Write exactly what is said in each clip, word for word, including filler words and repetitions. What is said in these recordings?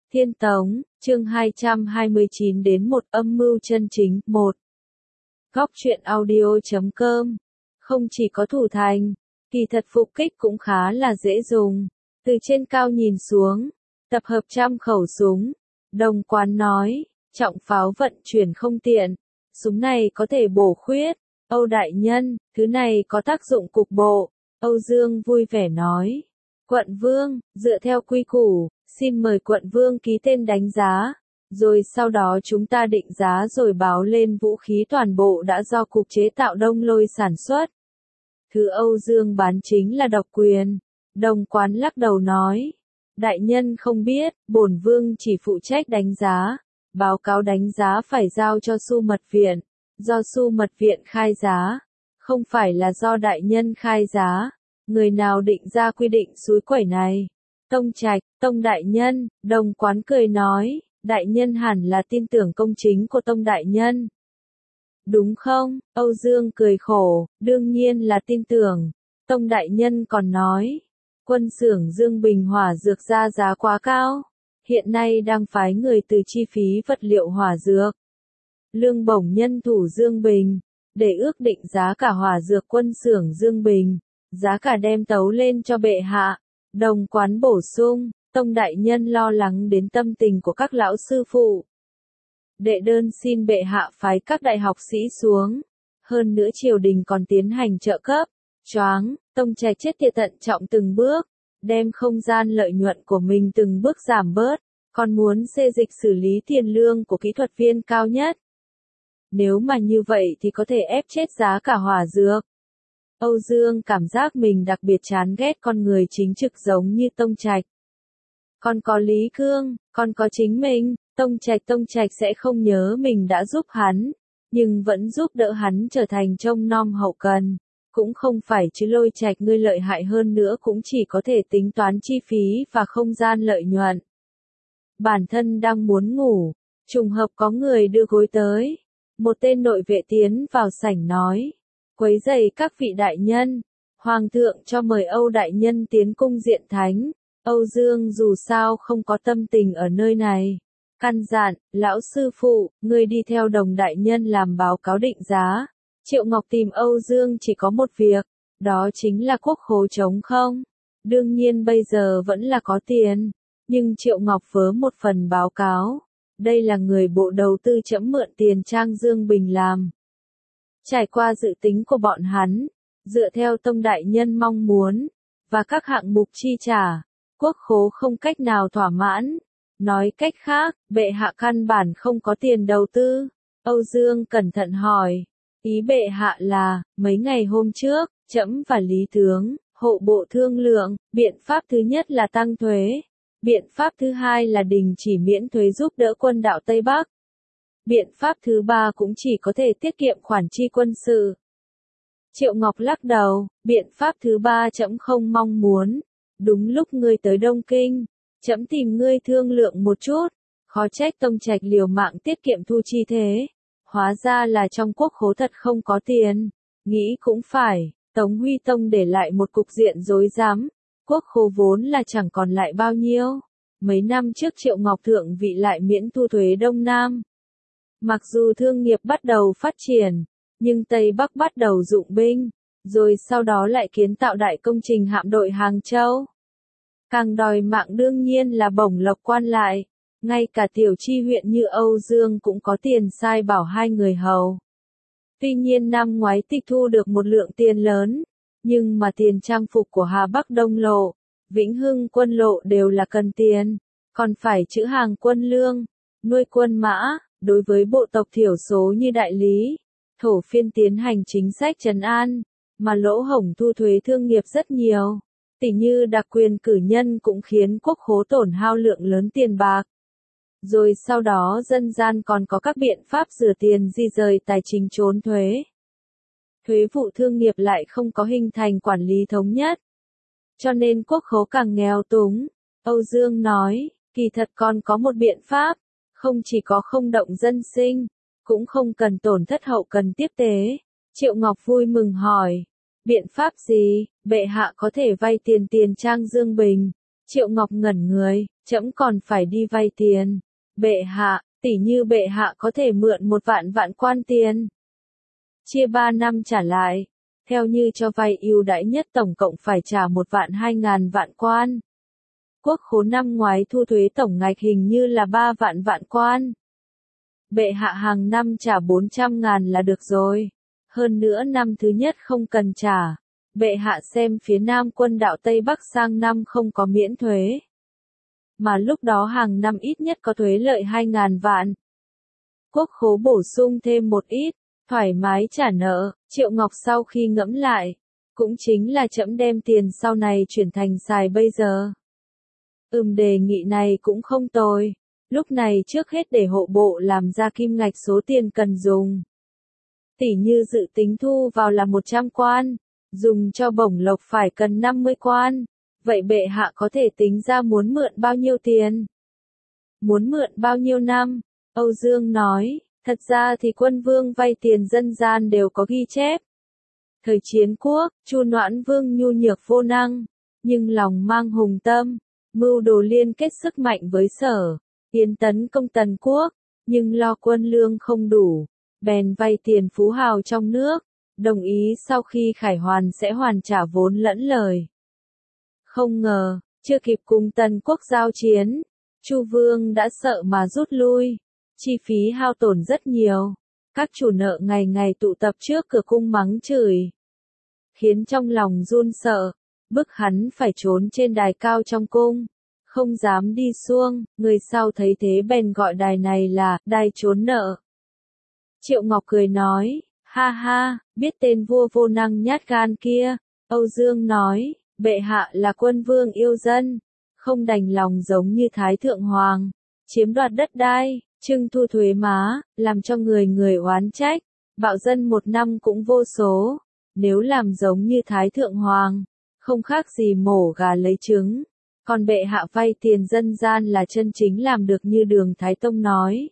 Thiên Tống, chương hai trăm hai mươi chín đến một âm mưu chân chính, một. Góc truyện audio chấm com. Không chỉ có thủ thành, kỳ thật phục kích cũng khá là dễ dùng. Từ trên cao nhìn xuống, tập hợp trăm khẩu súng. Đồng Quán nói, trọng pháo vận chuyển không tiện. Súng này có thể bổ khuyết. Âu đại nhân, thứ này có tác dụng cục bộ. Âu Dương vui vẻ nói. Quận Vương, dựa theo quy củ, xin mời quận Vương ký tên đánh giá. Rồi sau đó chúng ta định giá rồi báo lên vũ khí toàn bộ đã do cục chế tạo Đông Lôi sản xuất. Thứ Âu Dương bán chính là độc quyền. Đồng Quán lắc đầu nói. Đại nhân không biết, bổn vương chỉ phụ trách đánh giá. Báo cáo đánh giá phải giao cho Su Mật Viện. Do Su Mật Viện khai giá. Không phải là do đại nhân khai giá. Người nào định ra quy định suối quẩy này? Tông Trạch, Tông đại nhân, Đồng Quán cười nói, đại nhân hẳn là tin tưởng công chính của Tông đại nhân. Đúng không? Âu Dương cười khổ, đương nhiên là tin tưởng. Tông đại nhân còn nói, quân xưởng Dương Bình hỏa dược ra giá quá cao. Hiện nay đang phái người từ chi phí vật liệu hỏa dược. Lương bổng nhân thủ Dương Bình, để ước định giá cả hỏa dược quân xưởng Dương Bình. Giá cả đem tấu lên cho bệ hạ. Đồng Quán bổ sung, Tông đại nhân lo lắng đến tâm tình của các lão sư phụ. Đệ đơn xin bệ hạ phái các đại học sĩ xuống. Hơn nữa triều đình còn tiến hành trợ cấp. Choáng, Tông Trạch chết tiệt tận trọng từng bước. Đem không gian lợi nhuận của mình từng bước giảm bớt. Còn muốn xê dịch xử lý tiền lương của kỹ thuật viên cao nhất. Nếu mà như vậy thì có thể ép chết giá cả hỏa dược. Âu Dương cảm giác mình đặc biệt chán ghét con người chính trực giống như Tông Trạch. Còn có Lý Cương, còn có chính mình, Tông Trạch Tông Trạch sẽ không nhớ mình đã giúp hắn, nhưng vẫn giúp đỡ hắn trở thành trông nom hậu cần. Cũng không phải chứ Lôi Trạch ngươi lợi hại hơn nữa cũng chỉ có thể tính toán chi phí và không gian lợi nhuận. Bản thân đang muốn ngủ, trùng hợp có người đưa gối tới. Một tên nội vệ tiến vào sảnh nói. Quấy rầy các vị đại nhân, Hoàng thượng cho mời Âu đại nhân tiến cung diện thánh. Âu Dương dù sao không có tâm tình ở nơi này. Căn dặn, lão sư phụ, ngươi đi theo Đồng đại nhân làm báo cáo định giá. Triệu Ngọc tìm Âu Dương chỉ có một việc, đó chính là quốc khố trống không. Đương nhiên bây giờ vẫn là có tiền, nhưng Triệu Ngọc vớ một phần báo cáo. Đây là người bộ đầu tư chẫm mượn tiền Trang Dương Bình làm. Trải qua dự tính của bọn hắn, dựa theo Tông đại nhân mong muốn, và các hạng mục chi trả, quốc khố không cách nào thỏa mãn. Nói cách khác, bệ hạ căn bản không có tiền đầu tư. Âu Dương cẩn thận hỏi, ý bệ hạ là, mấy ngày hôm trước, trẫm và Lý Tướng, hộ bộ thương lượng, biện pháp thứ nhất là tăng thuế. Biện pháp thứ hai là đình chỉ miễn thuế giúp đỡ quân đạo Tây Bắc. Biện pháp thứ ba cũng chỉ có thể tiết kiệm khoản chi quân sự. Triệu Ngọc lắc đầu, biện pháp thứ ba trẫm không mong muốn. Đúng lúc ngươi tới Đông Kinh, trẫm tìm ngươi thương lượng một chút. Khó trách Tông Trạch liều mạng tiết kiệm thu chi thế. Hóa ra là trong quốc khố thật không có tiền. Nghĩ cũng phải, Tống Huy Tông để lại một cục diện rối rắm. Quốc khố vốn là chẳng còn lại bao nhiêu. Mấy năm trước Triệu Ngọc thượng vị lại miễn thu thuế Đông Nam. Mặc dù thương nghiệp bắt đầu phát triển, nhưng Tây Bắc bắt đầu dụng binh, rồi sau đó lại kiến tạo đại công trình hạm đội Hàng Châu. Càng đòi mạng đương nhiên là bổng lộc quan lại, ngay cả tiểu chi huyện như Âu Dương cũng có tiền sai bảo hai người hầu. Tuy nhiên năm ngoái tịch thu được một lượng tiền lớn, nhưng mà tiền trang phục của Hà Bắc Đông Lộ, Vĩnh Hưng Quân Lộ đều là cần tiền, còn phải trữ hàng quân lương, nuôi quân mã. Đối với bộ tộc thiểu số như đại lý, thổ phiên tiến hành chính sách trấn an, mà lỗ hổng thu thuế thương nghiệp rất nhiều. Tỉ như đặc quyền cử nhân cũng khiến quốc khố tổn hao lượng lớn tiền bạc. Rồi sau đó dân gian còn có các biện pháp rửa tiền di rời tài chính trốn thuế. Thuế vụ thương nghiệp lại không có hình thành quản lý thống nhất. Cho nên quốc khố càng nghèo túng. Âu Dương nói, kỳ thật còn có một biện pháp. Không chỉ có không động dân sinh, cũng không cần tổn thất hậu cần tiếp tế. Triệu Ngọc vui mừng hỏi, biện pháp gì, bệ hạ có thể vay tiền tiền Trang Dương Bình. Triệu Ngọc ngẩn người, trẫm còn phải đi vay tiền. Bệ hạ, tỷ như bệ hạ có thể mượn một vạn vạn quan tiền. Chia ba năm trả lại. Theo như cho vay ưu đãi nhất tổng cộng phải trả một vạn hai ngàn vạn quan. Quốc khố năm ngoái thu thuế tổng ngạch hình như là ba vạn vạn quan. Bệ hạ hàng năm trả bốn trăm ngàn là được rồi. Hơn nữa năm thứ nhất không cần trả. Bệ hạ xem phía Nam quân đạo Tây Bắc sang năm không có miễn thuế. Mà lúc đó hàng năm ít nhất có thuế lợi hai ngàn vạn. Quốc khố bổ sung thêm một ít, thoải mái trả nợ. Triệu Ngọc sau khi ngẫm lại, cũng chính là trẫm đem tiền sau này chuyển thành xài bây giờ. Ừm, đề nghị này cũng không tồi. Lúc này trước hết để hộ bộ làm ra kim ngạch số tiền cần dùng. Tỷ như dự tính thu vào là một trăm quan, dùng cho bổng lộc phải cần năm mươi quan. Vậy bệ hạ có thể tính ra muốn mượn bao nhiêu tiền? Muốn mượn bao nhiêu năm? Âu Dương nói, thật ra thì quân vương vay tiền dân gian đều có ghi chép. Thời chiến quốc, Chu Noãn Vương nhu nhược vô năng, nhưng lòng mang hùng tâm, mưu đồ liên kết sức mạnh với Sở, tiến tấn công Tần quốc, nhưng lo quân lương không đủ, bèn vay tiền phú hào trong nước, đồng ý sau khi khải hoàn sẽ hoàn trả vốn lẫn lời. Không ngờ, chưa kịp cùng Tần quốc giao chiến, Chu Vương đã sợ mà rút lui, chi phí hao tổn rất nhiều. Các chủ nợ ngày ngày tụ tập trước cửa cung mắng chửi, khiến trong lòng run sợ, bức hắn phải trốn trên đài cao trong cung, không dám đi xuông. Người sau thấy thế bèn gọi đài này là đài trốn nợ. Triệu Ngọc cười nói, ha ha, biết tên vua vô năng nhát gan kia. Âu Dương nói, bệ hạ là quân vương yêu dân, không đành lòng giống như Thái Thượng Hoàng, chiếm đoạt đất đai, trưng thu thuế má, làm cho người người oán trách, bạo dân một năm cũng vô số. Nếu làm giống như Thái Thượng Hoàng, không khác gì mổ gà lấy trứng. Còn bệ hạ vay tiền dân gian là chân chính làm được như Đường Thái Tông nói.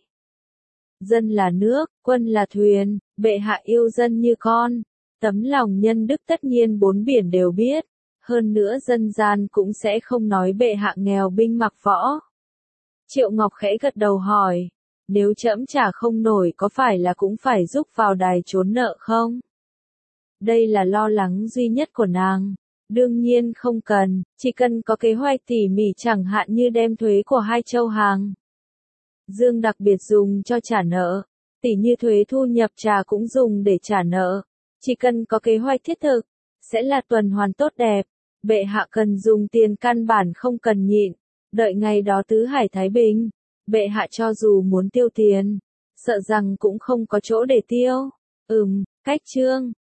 Dân là nước, quân là thuyền, bệ hạ yêu dân như con. Tấm lòng nhân đức tất nhiên bốn biển đều biết. Hơn nữa dân gian cũng sẽ không nói bệ hạ nghèo binh mặc võ. Triệu Ngọc khẽ gật đầu hỏi, nếu trẫm trả không nổi có phải là cũng phải giúp vào đài trốn nợ không? Đây là lo lắng duy nhất của nàng. Đương nhiên không cần, chỉ cần có kế hoạch tỉ mỉ chẳng hạn như đem thuế của hai châu hàng Dương đặc biệt dùng cho trả nợ, tỉ như thuế thu nhập trà cũng dùng để trả nợ. Chỉ cần có kế hoạch thiết thực, sẽ là tuần hoàn tốt đẹp. Bệ hạ cần dùng tiền căn bản không cần nhịn, đợi ngày đó tứ hải thái bình, bệ hạ cho dù muốn tiêu tiền, sợ rằng cũng không có chỗ để tiêu. Ừm, cách chương